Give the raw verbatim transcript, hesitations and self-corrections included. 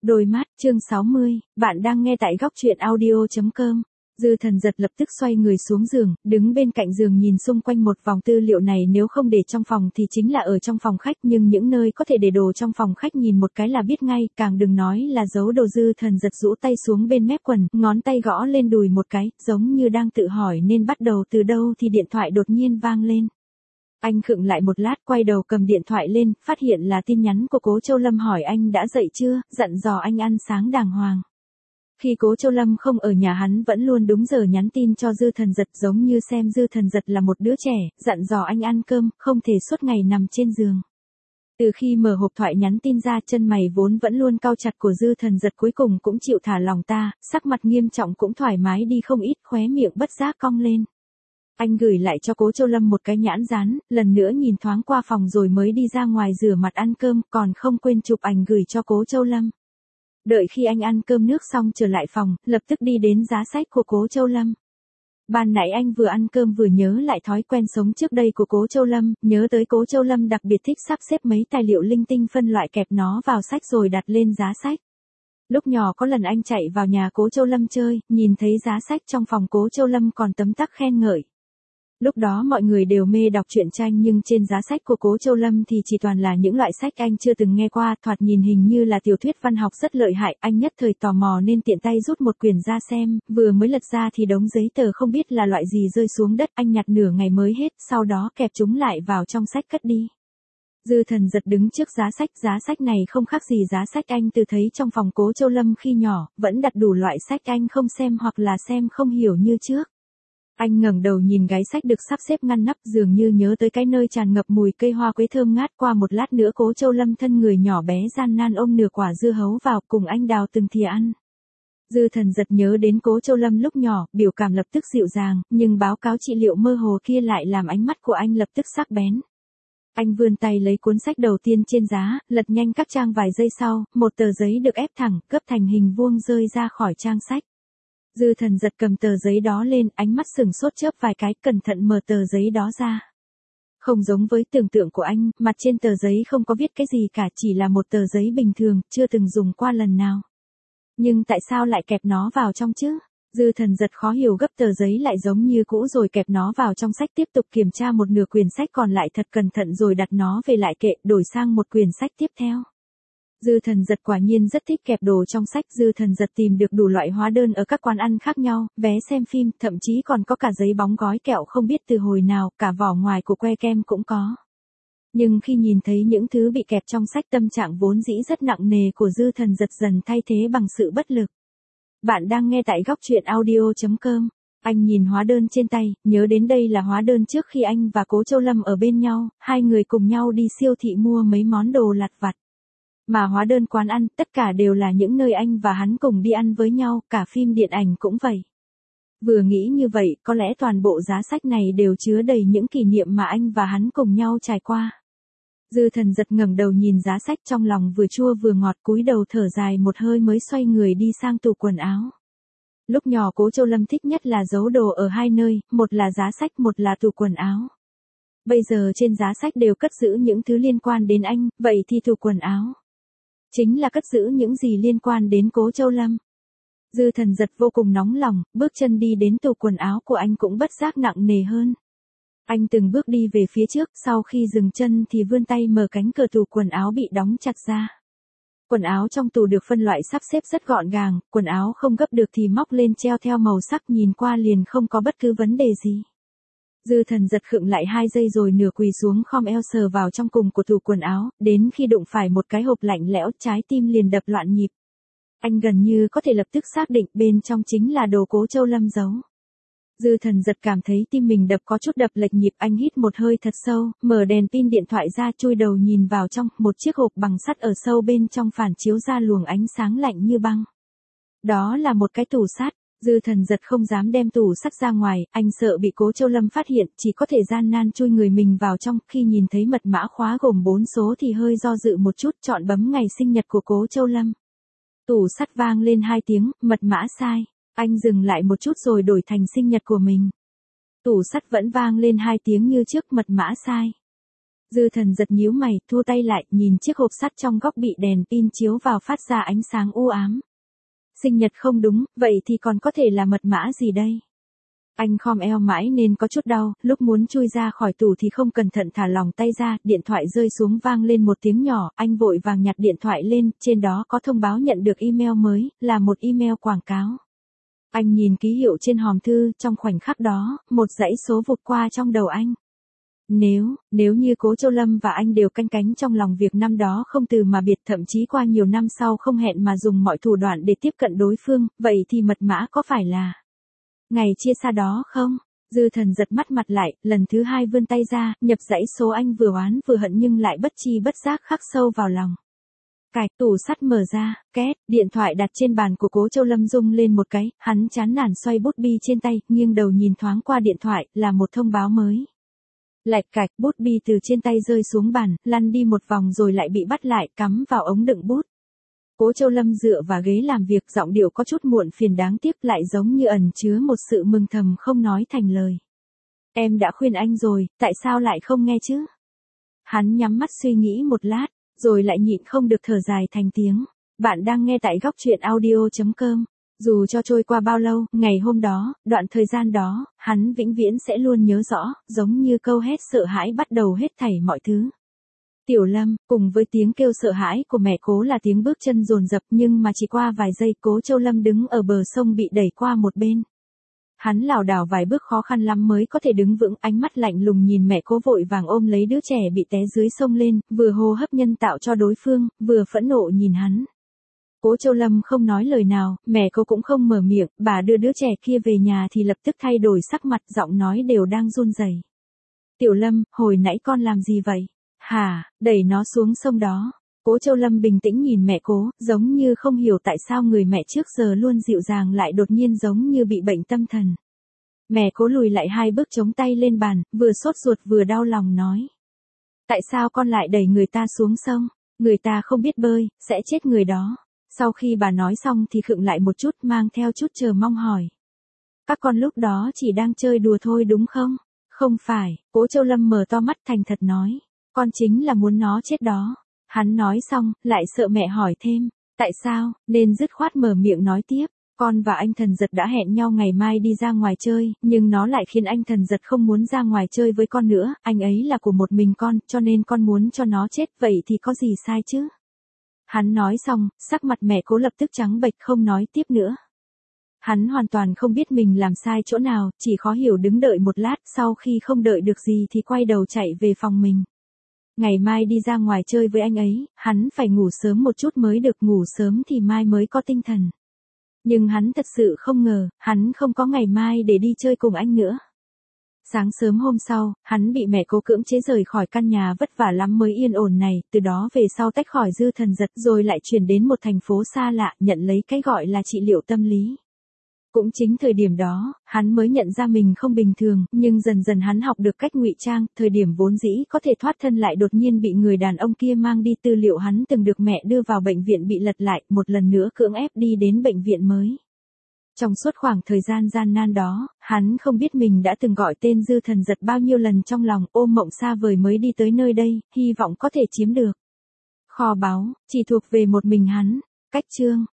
Đôi mắt, chương sáu mươi, bạn đang nghe tại góc truyện audio chấm com. Dư Thần giật lập tức xoay người xuống giường, đứng bên cạnh giường nhìn xung quanh một vòng tư liệu này, nếu không để trong phòng thì chính là ở trong phòng khách, nhưng những nơi có thể để đồ trong phòng khách nhìn một cái là biết ngay, càng đừng nói là giấu đồ. Dư Thần giật rũ tay xuống bên mép quần, ngón tay gõ lên đùi một cái, giống như đang tự hỏi nên bắt đầu từ đâu thì điện thoại đột nhiên vang lên. Anh khựng lại một lát, quay đầu cầm điện thoại lên, phát hiện là tin nhắn của Cố Châu Lâm hỏi anh đã dậy chưa, dặn dò anh ăn sáng đàng hoàng. Khi Cố Châu Lâm không ở nhà, hắn vẫn luôn đúng giờ nhắn tin cho Dư Thần giật, giống như xem Dư Thần giật là một đứa trẻ, dặn dò anh ăn cơm, không thể suốt ngày nằm trên giường. Từ khi mở hộp thoại nhắn tin ra, chân mày vốn vẫn luôn cau chặt của Dư Thần giật cuối cùng cũng chịu thả lỏng ta, sắc mặt nghiêm trọng cũng thoải mái đi không ít, khóe miệng bất giác cong lên. Anh gửi lại cho Cố Châu Lâm một cái nhãn dán, lần nữa nhìn thoáng qua phòng rồi mới đi ra ngoài rửa mặt ăn cơm, còn không quên chụp ảnh gửi cho Cố Châu Lâm. Đợi khi anh ăn cơm nước xong trở lại phòng, lập tức đi đến giá sách của Cố Châu Lâm. Ban nãy anh vừa ăn cơm vừa nhớ lại thói quen sống trước đây của Cố Châu Lâm, nhớ tới Cố Châu Lâm đặc biệt thích sắp xếp mấy tài liệu linh tinh phân loại, kẹp nó vào sách rồi đặt lên giá sách. Lúc nhỏ có lần anh chạy vào nhà Cố Châu Lâm chơi, nhìn thấy giá sách trong phòng Cố Châu Lâm còn tấm tắc khen ngợi. Lúc đó mọi người đều mê đọc truyện tranh, nhưng trên giá sách của Cố Châu Lâm thì chỉ toàn là những loại sách anh chưa từng nghe qua, thoạt nhìn hình như là tiểu thuyết văn học rất lợi hại. Anh nhất thời tò mò nên tiện tay rút một quyển ra xem, vừa mới lật ra thì đống giấy tờ không biết là loại gì rơi xuống đất, anh nhặt nửa ngày mới hết, sau đó kẹp chúng lại vào trong sách cất đi. Dư Thần giật đứng trước giá sách, giá sách này không khác gì giá sách anh từ thấy trong phòng Cố Châu Lâm khi nhỏ, vẫn đặt đủ loại sách anh không xem hoặc là xem không hiểu như trước. Anh ngẩng đầu nhìn gái sách được sắp xếp ngăn nắp, dường như nhớ tới cái nơi tràn ngập mùi cây hoa quế thơm ngát. Qua một lát nữa Cố Châu Lâm thân người nhỏ bé gian nan ôm nửa quả dưa hấu vào, cùng anh đào từng thìa ăn. Dư Thần giật nhớ đến Cố Châu Lâm lúc nhỏ, biểu cảm lập tức dịu dàng, nhưng báo cáo trị liệu mơ hồ kia lại làm ánh mắt của anh lập tức sắc bén. Anh vươn tay lấy cuốn sách đầu tiên trên giá, lật nhanh các trang, vài giây sau, một tờ giấy được ép thẳng, gấp thành hình vuông rơi ra khỏi trang sách. Dư Thần giật cầm tờ giấy đó lên, ánh mắt sừng sốt chớp vài cái, cẩn thận mở tờ giấy đó ra. Không giống với tưởng tượng của anh, mặt trên tờ giấy không có viết cái gì cả, chỉ là một tờ giấy bình thường, chưa từng dùng qua lần nào. Nhưng tại sao lại kẹp nó vào trong chứ? Dư Thần giật khó hiểu, gấp tờ giấy lại giống như cũ rồi kẹp nó vào trong sách, tiếp tục kiểm tra một nửa quyển sách còn lại thật cẩn thận rồi đặt nó về lại kệ, đổi sang một quyển sách tiếp theo. Dư Thần giật quả nhiên rất thích kẹp đồ trong sách. Dư Thần giật tìm được đủ loại hóa đơn ở các quán ăn khác nhau, vé xem phim, thậm chí còn có cả giấy bóng gói kẹo không biết từ hồi nào, cả vỏ ngoài của que kem cũng có. Nhưng khi nhìn thấy những thứ bị kẹp trong sách, tâm trạng vốn dĩ rất nặng nề của Dư Thần giật dần thay thế bằng sự bất lực. Bạn đang nghe tại góc truyện audio chấm com. Anh nhìn hóa đơn trên tay, nhớ đến đây là hóa đơn trước khi anh và Cố Châu Lâm ở bên nhau, hai người cùng nhau đi siêu thị mua mấy món đồ lặt vặt. Mà hóa đơn quán ăn, tất cả đều là những nơi anh và hắn cùng đi ăn với nhau, cả phim điện ảnh cũng vậy. Vừa nghĩ như vậy, có lẽ toàn bộ giá sách này đều chứa đầy những kỷ niệm mà anh và hắn cùng nhau trải qua. Dư Thần giật ngẩng đầu nhìn giá sách, trong lòng vừa chua vừa ngọt, cúi đầu thở dài một hơi mới xoay người đi sang tủ quần áo. Lúc nhỏ Cố Châu Lâm thích nhất là giấu đồ ở hai nơi, một là giá sách, một là tủ quần áo. Bây giờ trên giá sách đều cất giữ những thứ liên quan đến anh, vậy thì tủ quần áo chính là cất giữ những gì liên quan đến Cố Châu Lâm. Dư Thần giật vô cùng nóng lòng, bước chân đi đến tủ quần áo của anh cũng bất giác nặng nề hơn. Anh từng bước đi về phía trước, sau khi dừng chân thì vươn tay mở cánh cửa tủ quần áo bị đóng chặt ra. Quần áo trong tủ được phân loại sắp xếp rất gọn gàng, quần áo không gấp được thì móc lên treo theo màu sắc, nhìn qua liền không có bất cứ vấn đề gì. Dư Thần giật khựng lại hai giây rồi nửa quỳ xuống khom eo sờ vào trong cùng của tủ quần áo, đến khi đụng phải một cái hộp lạnh lẽo, trái tim liền đập loạn nhịp. Anh gần như có thể lập tức xác định bên trong chính là đồ Cố Châu Lâm giấu. Dư Thần giật cảm thấy tim mình đập có chút đập lệch nhịp, anh hít một hơi thật sâu, mở đèn pin điện thoại ra, chui đầu nhìn vào trong, một chiếc hộp bằng sắt ở sâu bên trong phản chiếu ra luồng ánh sáng lạnh như băng. Đó là một cái tủ sắt. Dư Thần giật không dám đem tủ sắt ra ngoài, anh sợ bị Cố Châu Lâm phát hiện, chỉ có thể gian nan chui người mình vào trong, khi nhìn thấy mật mã khóa gồm bốn số thì hơi do dự một chút, chọn bấm ngày sinh nhật của Cố Châu Lâm. Tủ sắt vang lên hai tiếng, mật mã sai. Anh dừng lại một chút rồi đổi thành sinh nhật của mình. Tủ sắt vẫn vang lên hai tiếng như trước, mật mã sai. Dư Thần giật nhíu mày, thu tay lại, nhìn chiếc hộp sắt trong góc bị đèn pin chiếu vào phát ra ánh sáng u ám. Sinh nhật không đúng, vậy thì còn có thể là mật mã gì đây? Anh khom eo mãi nên có chút đau, lúc muốn chui ra khỏi tủ thì không cẩn thận thả lỏng tay ra, điện thoại rơi xuống vang lên một tiếng nhỏ, anh vội vàng nhặt điện thoại lên, trên đó có thông báo nhận được email mới, là một email quảng cáo. Anh nhìn ký hiệu trên hòm thư, trong khoảnh khắc đó, một dãy số vụt qua trong đầu anh. Nếu, nếu như Cố Châu Lâm và anh đều canh cánh trong lòng việc năm đó không từ mà biệt, thậm chí qua nhiều năm sau không hẹn mà dùng mọi thủ đoạn để tiếp cận đối phương, vậy thì mật mã có phải là ngày chia xa đó không? Dư Thần giật mắt mặt lại, lần thứ hai vươn tay ra, nhập dãy số anh vừa oán vừa hận nhưng lại bất chi bất giác khắc sâu vào lòng. Cạch, tủ sắt mở ra, két, điện thoại đặt trên bàn của Cố Châu Lâm rung lên một cái, hắn chán nản xoay bút bi trên tay, nghiêng đầu nhìn thoáng qua điện thoại, là một thông báo mới. Lạch cạch, bút bi từ trên tay rơi xuống bàn, lăn đi một vòng rồi lại bị bắt lại, cắm vào ống đựng bút. Cố Châu Lâm dựa vào ghế làm việc, giọng điệu có chút muộn phiền đáng tiếc, lại giống như ẩn chứa một sự mừng thầm không nói thành lời. Em đã khuyên anh rồi, tại sao lại không nghe chứ? Hắn nhắm mắt suy nghĩ một lát, rồi lại nhịn không được thở dài thành tiếng. Bạn đang nghe tại góc truyện audio chấm com. Dù cho trôi qua bao lâu, ngày hôm đó, đoạn thời gian đó, hắn vĩnh viễn sẽ luôn nhớ rõ, giống như câu hét sợ hãi bắt đầu hết thảy mọi thứ. Tiểu Lâm, cùng với tiếng kêu sợ hãi của mẹ Cố là tiếng bước chân dồn dập, nhưng mà chỉ qua vài giây Cố Châu Lâm đứng ở bờ sông bị đẩy qua một bên. Hắn lảo đảo vài bước khó khăn lắm mới có thể đứng vững, ánh mắt lạnh lùng nhìn mẹ Cố vội vàng ôm lấy đứa trẻ bị té dưới sông lên, vừa hô hấp nhân tạo cho đối phương, vừa phẫn nộ nhìn hắn. Cố Châu Lâm không nói lời nào, mẹ Cố cũng không mở miệng, bà đưa đứa trẻ kia về nhà thì lập tức thay đổi sắc mặt, giọng nói đều đang run rẩy. Tiểu Lâm, hồi nãy con làm gì vậy? Hả, đẩy nó xuống sông đó. Cố Châu Lâm bình tĩnh nhìn mẹ Cố, giống như không hiểu tại sao người mẹ trước giờ luôn dịu dàng lại đột nhiên giống như bị bệnh tâm thần. Mẹ Cố lùi lại hai bước chống tay lên bàn, vừa sốt ruột vừa đau lòng nói. Tại sao con lại đẩy người ta xuống sông? Người ta không biết bơi, sẽ chết người đó. Sau khi bà nói xong thì khựng lại một chút, mang theo chút chờ mong hỏi. Các con lúc đó chỉ đang chơi đùa thôi đúng không? Không phải, Cố Châu Lâm mở to mắt thành thật nói. Con chính là muốn nó chết đó. Hắn nói xong, lại sợ mẹ hỏi thêm. Tại sao, nên dứt khoát mở miệng nói tiếp. Con và anh Thần Giật đã hẹn nhau ngày mai đi ra ngoài chơi, nhưng nó lại khiến anh Thần Giật không muốn ra ngoài chơi với con nữa. Anh ấy là của một mình con, cho nên con muốn cho nó chết, vậy thì có gì sai chứ? Hắn nói xong, sắc mặt mẹ Cố lập tức trắng bệch không nói tiếp nữa. Hắn hoàn toàn không biết mình làm sai chỗ nào, chỉ khó hiểu đứng đợi một lát, sau khi không đợi được gì thì quay đầu chạy về phòng mình. Ngày mai đi ra ngoài chơi với anh ấy, hắn phải ngủ sớm một chút mới được, ngủ sớm thì mai mới có tinh thần. Nhưng hắn thật sự không ngờ, hắn không có ngày mai để đi chơi cùng anh nữa. Sáng sớm hôm sau, hắn bị mẹ Cố cưỡng chế rời khỏi căn nhà vất vả lắm mới yên ổn này, từ đó về sau tách khỏi Dư Thần Giật rồi lại chuyển đến một thành phố xa lạ, nhận lấy cái gọi là trị liệu tâm lý. Cũng chính thời điểm đó, hắn mới nhận ra mình không bình thường, nhưng dần dần hắn học được cách ngụy trang, thời điểm vốn dĩ có thể thoát thân lại đột nhiên bị người đàn ông kia mang đi, tư liệu hắn từng được mẹ đưa vào bệnh viện bị lật lại, một lần nữa cưỡng ép đi đến bệnh viện mới. Trong suốt khoảng thời gian gian nan đó, hắn không biết mình đã từng gọi tên Dư Thần Giật bao nhiêu lần trong lòng, ôm mộng xa vời mới đi tới nơi đây, hy vọng có thể chiếm được kho báu, chỉ thuộc về một mình hắn. Cách chương